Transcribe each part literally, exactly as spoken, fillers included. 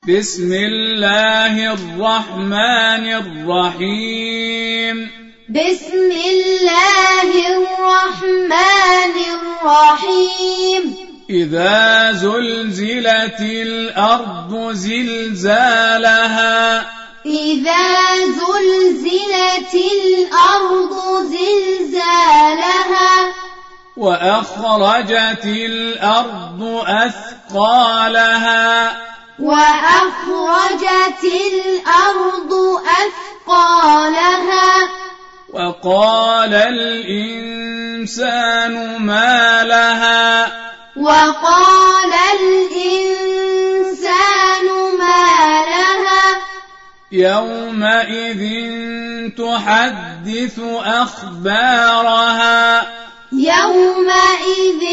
بسم الله الرحمن الرحيم بسم الله الرحمن الرحيم إذا زلزلت الأرض زلزالها إذا زلزلت الأرض زلزالها وأخرجت الأرض أثقالها وأخرجت الأرض أثقالها وقال الإنسان ما لها وقال الإنسان ما لها يومئذ تحدث أخبارها يومئذ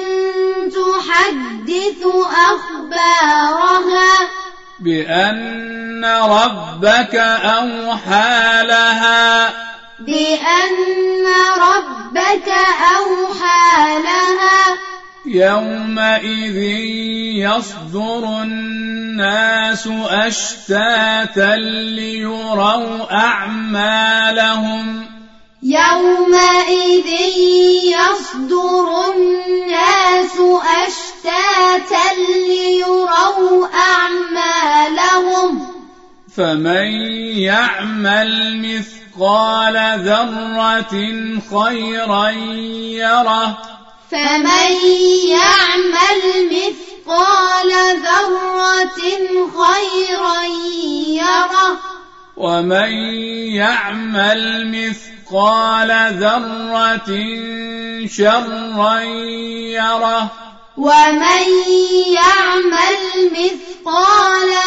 تحدث أخبارها بأن ربك أوحى لها بأن ربك أوحى لها يومئذ يصدر الناس أشتاتا ليروا أعمالهم يومئذ يصدر الناس أشتاتا ليروا أعمالهم فمن يعمل مثقال ذرة خيرا يره فمن يعمل مثقال ذرة خيرا يره ومن يعمل مثقال ذرة شرا يره ومن يعمل مثقال